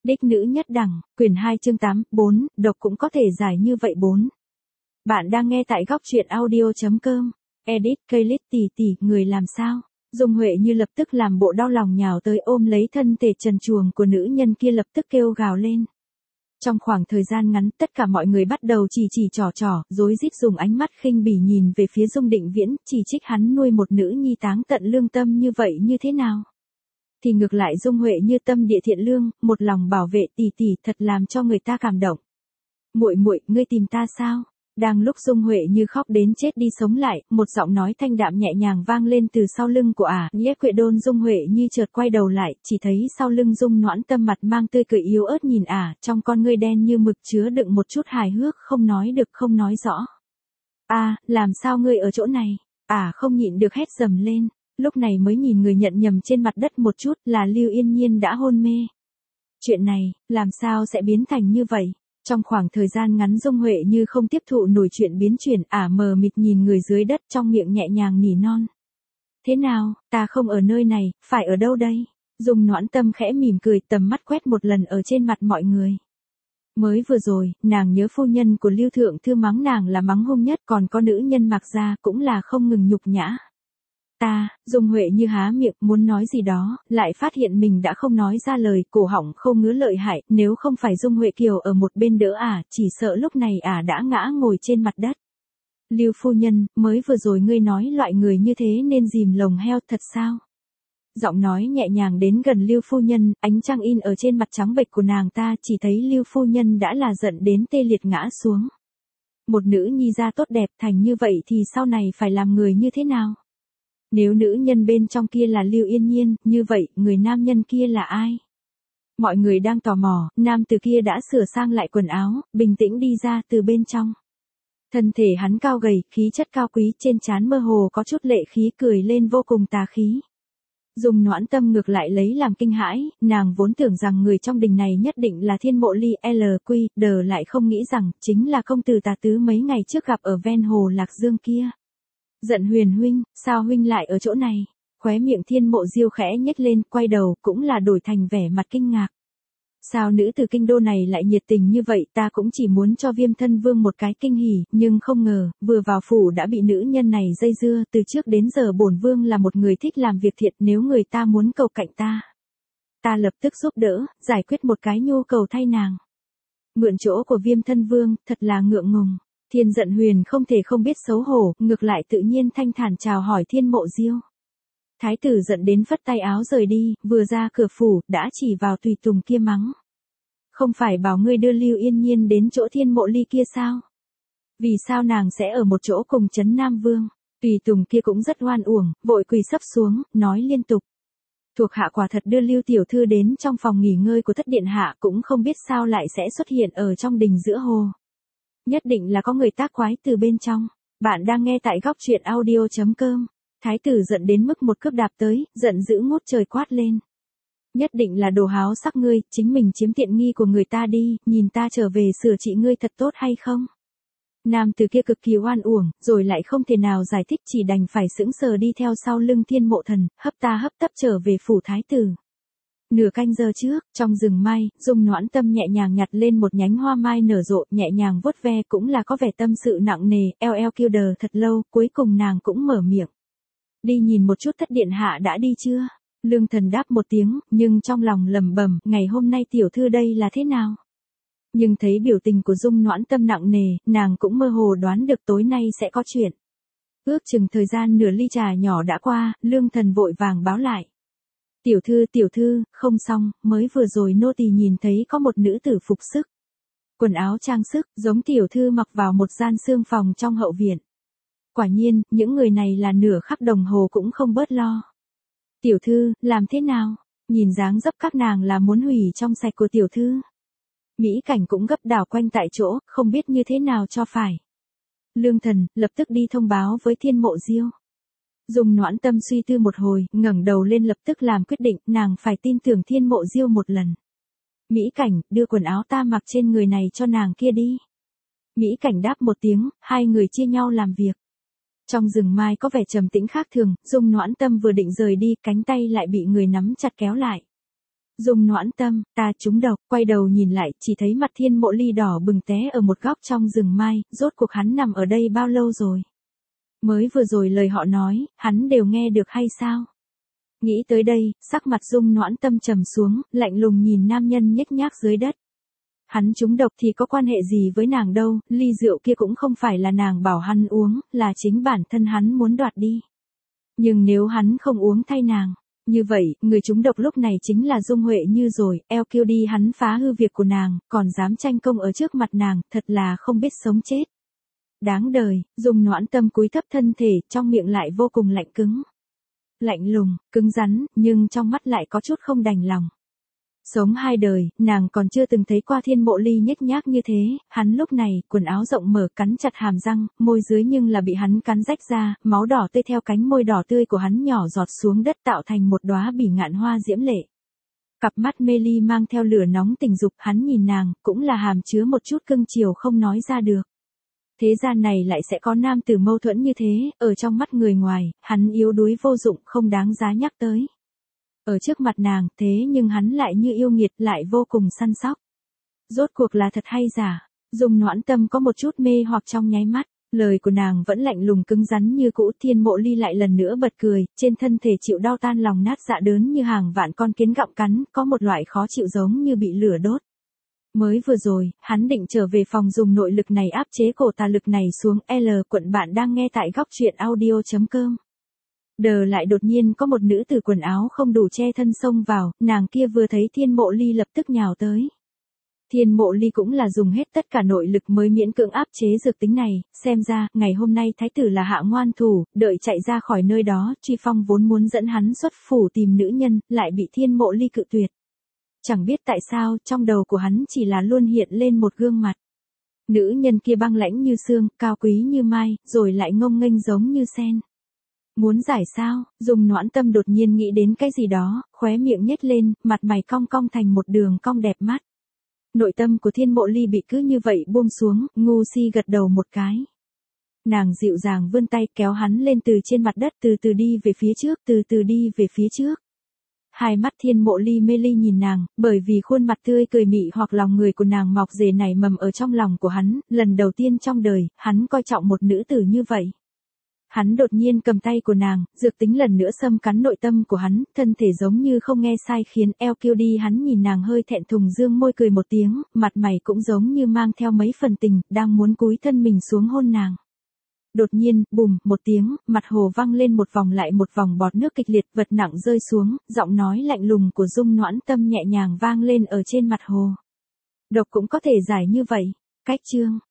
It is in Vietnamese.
Đích nữ nhất đẳng, quyển 2 chương 8, 4, độc cũng có thể giải như vậy 4. Bạn đang nghe tại góc truyện audio.com. Edit, Kaylit tỷ tỷ, người làm sao? Dung Huệ như lập tức làm bộ đau lòng nhào tới ôm lấy thân thể trần truồng của nữ nhân kia lập tức kêu gào lên. Trong khoảng thời gian ngắn, tất cả mọi người bắt đầu chỉ trò, rối rít dùng ánh mắt khinh bỉ nhìn về phía Dung Định Viễn, chỉ trích hắn nuôi một nữ nhi táng tận lương tâm như vậy như thế nào. Thì ngược lại Dung Huệ như tâm địa thiện lương, một lòng bảo vệ tỷ tỷ thật làm cho người ta cảm động. Muội muội, ngươi tìm ta sao? Đang lúc Dung Huệ như khóc đến chết đi sống lại, một giọng nói thanh đạm nhẹ nhàng vang lên từ sau lưng của Nhếp Quệ Đôn. Dung Huệ như chợt quay đầu lại, chỉ thấy sau lưng Dung Noãn Tâm mặt mang tươi cười yếu ớt nhìn trong con ngươi đen như mực chứa đựng một chút hài hước không nói được không nói rõ. Làm sao ngươi ở chỗ này? Không nhịn được hét dầm lên, lúc này mới nhìn người nhận nhầm trên mặt đất một chút là Lưu Yên Nhiên đã hôn mê. Chuyện này, làm sao sẽ biến thành như vậy? Trong khoảng thời gian ngắn Dung Huệ như không tiếp thụ nổi chuyện biến chuyển, mờ mịt nhìn người dưới đất trong miệng nhẹ nhàng nỉ non. Thế nào, ta không ở nơi này, phải ở đâu đây? Dung Noãn Tâm khẽ mỉm cười, tầm mắt quét một lần ở trên mặt mọi người. Mới vừa rồi, nàng nhớ phu nhân của Lưu Thượng Thư mắng nàng là mắng hung nhất, còn có nữ nhân Mạc Gia cũng là không ngừng nhục nhã. Dung Huệ như há miệng muốn nói gì đó, lại phát hiện mình đã không nói ra lời, cổ họng khô ngứa lợi hại, nếu không phải Dung Huệ Kiều ở một bên đỡ chỉ sợ lúc này đã ngã ngồi trên mặt đất. Lưu phu nhân, mới vừa rồi ngươi nói loại người như thế nên dìm lồng heo thật sao? Giọng nói nhẹ nhàng đến gần Lưu phu nhân, ánh trăng in ở trên mặt trắng bệch của nàng ta, chỉ thấy Lưu phu nhân đã là giận đến tê liệt ngã xuống. Một nữ nhi gia tốt đẹp thành như vậy thì sau này phải làm người như thế nào? Nếu nữ nhân bên trong kia là Lưu Yên Nhiên, như vậy, người nam nhân kia là ai? Mọi người đang tò mò, nam từ kia đã sửa sang lại quần áo, bình tĩnh đi ra từ bên trong. Thân thể hắn cao gầy, khí chất cao quý, trên trán mơ hồ có chút lệ khí, cười lên vô cùng tà khí. Dung Noãn Tâm ngược lại lấy làm kinh hãi, nàng vốn tưởng rằng người trong đình này nhất định là Thiên Mộ Ly, LQ, lại không nghĩ rằng, chính là công tử Tà Tứ mấy ngày trước gặp ở ven hồ Lạc Dương kia. Giận Huyền huynh, sao huynh lại ở chỗ này? Khóe miệng Thiên Mộ Diêu khẽ nhếch lên, quay đầu cũng là đổi thành vẻ mặt kinh ngạc. Sao nữ từ kinh đô này lại nhiệt tình như vậy, ta cũng chỉ muốn cho Viêm Thân Vương một cái kinh hỉ, nhưng không ngờ, vừa vào phủ đã bị nữ nhân này dây dưa, từ trước đến giờ bổn vương là một người thích làm việc thiện, nếu người ta muốn cầu cạnh ta lập tức giúp đỡ, giải quyết một cái nhu cầu thay nàng. Mượn chỗ của Viêm Thân Vương, thật là ngượng ngùng. Thiên Giận Huyền không thể không biết xấu hổ, ngược lại tự nhiên thanh thản chào hỏi Thiên Mộ Diêu. Thái tử giận đến phất tay áo rời đi, vừa ra cửa phủ, đã chỉ vào tùy tùng kia mắng. Không phải bảo ngươi đưa Lưu Yên Nhiên đến chỗ Thiên Mộ Ly kia sao? Vì sao nàng sẽ ở một chỗ cùng Trấn Nam Vương? Tùy tùng kia cũng rất oan uổng, vội quỳ sấp xuống, nói liên tục. Thuộc hạ quả thật đưa Lưu tiểu thư đến trong phòng nghỉ ngơi của thất điện hạ, cũng không biết sao lại sẽ xuất hiện ở trong đình giữa hồ. Nhất định là có người tác quái từ bên trong. Bạn đang nghe tại góc truyện audio.com. Thái tử giận đến mức một cước đạp tới, giận dữ ngút trời quát lên. Nhất định là đồ háo sắc ngươi, chính mình chiếm tiện nghi của người ta đi, nhìn ta trở về sửa trị ngươi thật tốt hay không? Nam từ kia cực kỳ oan uổng, rồi lại không thể nào giải thích, chỉ đành phải sững sờ đi theo sau lưng Thiên Mộ Thần, hấp tấp trở về phủ thái tử. Nửa canh giờ trước, trong rừng mai, Dung Noãn Tâm nhẹ nhàng nhặt lên một nhánh hoa mai nở rộ, nhẹ nhàng vuốt ve, cũng là có vẻ tâm sự nặng nề, kêu đờ thật lâu, cuối cùng nàng cũng mở miệng. Đi nhìn một chút thất điện hạ đã đi chưa? Lương Thần đáp một tiếng, nhưng trong lòng lẩm bẩm, ngày hôm nay tiểu thư đây là thế nào? Nhưng thấy biểu tình của Dung Noãn Tâm nặng nề, nàng cũng mơ hồ đoán được tối nay sẽ có chuyện. Ước chừng thời gian nửa ly trà nhỏ đã qua, Lương Thần vội vàng báo lại. Tiểu thư, không xong, mới vừa rồi nô tỳ nhìn thấy có một nữ tử phục sức. Quần áo trang sức, giống tiểu thư mặc vào một gian xương phòng trong hậu viện. Quả nhiên, những người này là nửa khắc đồng hồ cũng không bớt lo. Tiểu thư, làm thế nào? Nhìn dáng dấp các nàng là muốn hủy trong sạch của tiểu thư. Mỹ Cảnh cũng gấp đảo quanh tại chỗ, không biết như thế nào cho phải. Lương Thần, lập tức đi thông báo với Thiên Mộ Diêu. Dung Noãn Tâm suy tư một hồi, ngẩng đầu lên lập tức làm quyết định, nàng phải tin tưởng Thiên Mộ Diêu một lần. Mỹ Cảnh, đưa quần áo ta mặc trên người này cho nàng kia đi. Mỹ Cảnh đáp một tiếng, hai người chia nhau làm việc. Trong rừng mai có vẻ trầm tĩnh khác thường, Dung Noãn Tâm vừa định rời đi, cánh tay lại bị người nắm chặt kéo lại. Dung Noãn Tâm, ta trúng độc, quay đầu nhìn lại, chỉ thấy mặt Thiên Mộ Ly đỏ bừng té ở một góc trong rừng mai, rốt cuộc hắn nằm ở đây bao lâu rồi? Mới vừa rồi lời họ nói, hắn đều nghe được hay sao? Nghĩ tới đây, sắc mặt Dung Noãn Tâm trầm xuống, lạnh lùng nhìn nam nhân nhếch nhác dưới đất. Hắn trúng độc thì có quan hệ gì với nàng đâu, ly rượu kia cũng không phải là nàng bảo hắn uống, là chính bản thân hắn muốn đoạt đi. Nhưng nếu hắn không uống thay nàng, như vậy, người trúng độc lúc này chính là Dung Huệ Như rồi, eo kêu đi hắn phá hư việc của nàng, còn dám tranh công ở trước mặt nàng, thật là không biết sống chết. Đáng đời, Dung Noãn Tâm cúi thấp thân thể, trong miệng lại vô cùng lạnh cứng. Lạnh lùng, cứng rắn, nhưng trong mắt lại có chút không đành lòng. Sống 2 đời, nàng còn chưa từng thấy qua Thiên Mộ Ly nhếch nhác như thế, hắn lúc này, quần áo rộng mở cắn chặt hàm răng, môi dưới nhưng là bị hắn cắn rách ra, máu đỏ tươi theo cánh môi đỏ tươi của hắn nhỏ giọt xuống đất tạo thành một đóa bỉ ngạn hoa diễm lệ. Cặp mắt mê ly mang theo lửa nóng tình dục, hắn nhìn nàng, cũng là hàm chứa một chút cưng chiều không nói ra được. Thế gian này lại sẽ có nam tử mâu thuẫn như thế, ở trong mắt người ngoài, hắn yếu đuối vô dụng không đáng giá nhắc tới. Ở trước mặt nàng, thế nhưng hắn lại như yêu nghiệt, lại vô cùng săn sóc. Rốt cuộc là thật hay giả? Dung Noãn Tâm có một chút mê hoặc trong nháy mắt, lời của nàng vẫn lạnh lùng cứng rắn như cũ. Thiên Mộ Ly lại lần nữa bật cười, trên thân thể chịu đau tan lòng nát dạ đớn như hàng vạn con kiến gặm cắn, có một loại khó chịu giống như bị lửa đốt. Mới vừa rồi, hắn định trở về phòng dùng nội lực này áp chế cổ tà lực này xuống. Quận bạn đang nghe tại góc truyện audio.com. Đờ lại đột nhiên có một nữ tử quần áo không đủ che thân xông vào, nàng kia vừa thấy Thiên Mộ Ly lập tức nhào tới. Thiên Mộ Ly cũng là dùng hết tất cả nội lực mới miễn cưỡng áp chế dược tính này, xem ra, ngày hôm nay thái tử là hạ ngoan thủ, đợi chạy ra khỏi nơi đó, Truy Phong vốn muốn dẫn hắn xuất phủ tìm nữ nhân, lại bị Thiên Mộ Ly cự tuyệt. Chẳng biết tại sao, trong đầu của hắn chỉ là luôn hiện lên một gương mặt. Nữ nhân kia băng lãnh như xương, cao quý như mai, rồi lại ngông nghênh giống như sen. Muốn giải sao? Dung Noãn Tâm đột nhiên nghĩ đến cái gì đó, khóe miệng nhếch lên, mặt mày cong cong thành một đường cong đẹp mắt. Nội tâm của Thiên Mộ Ly bị cứ như vậy buông xuống, ngu si gật đầu một cái. Nàng dịu dàng vươn tay kéo hắn lên từ trên mặt đất, từ từ đi về phía trước, từ từ đi về phía trước. Hai mắt Thiên Mộ Ly mê ly nhìn nàng, bởi vì khuôn mặt tươi cười mị hoặc lòng người của nàng mọc rể nảy mầm ở trong lòng của hắn, lần đầu tiên trong đời, hắn coi trọng một nữ tử như vậy. Hắn đột nhiên cầm tay của nàng, dược tính lần nữa xâm cắn nội tâm của hắn, thân thể giống như không nghe sai khiến eo kêu đi hắn nhìn nàng hơi thẹn thùng dương môi cười một tiếng, mặt mày cũng giống như mang theo mấy phần tình, đang muốn cúi thân mình xuống hôn nàng. Đột nhiên, bùm, một tiếng, mặt hồ văng lên một vòng lại một vòng bọt nước kịch liệt, vật nặng rơi xuống, giọng nói lạnh lùng của Dung Noãn Tâm nhẹ nhàng vang lên ở trên mặt hồ. Độc cũng có thể giải như vậy. Cách chương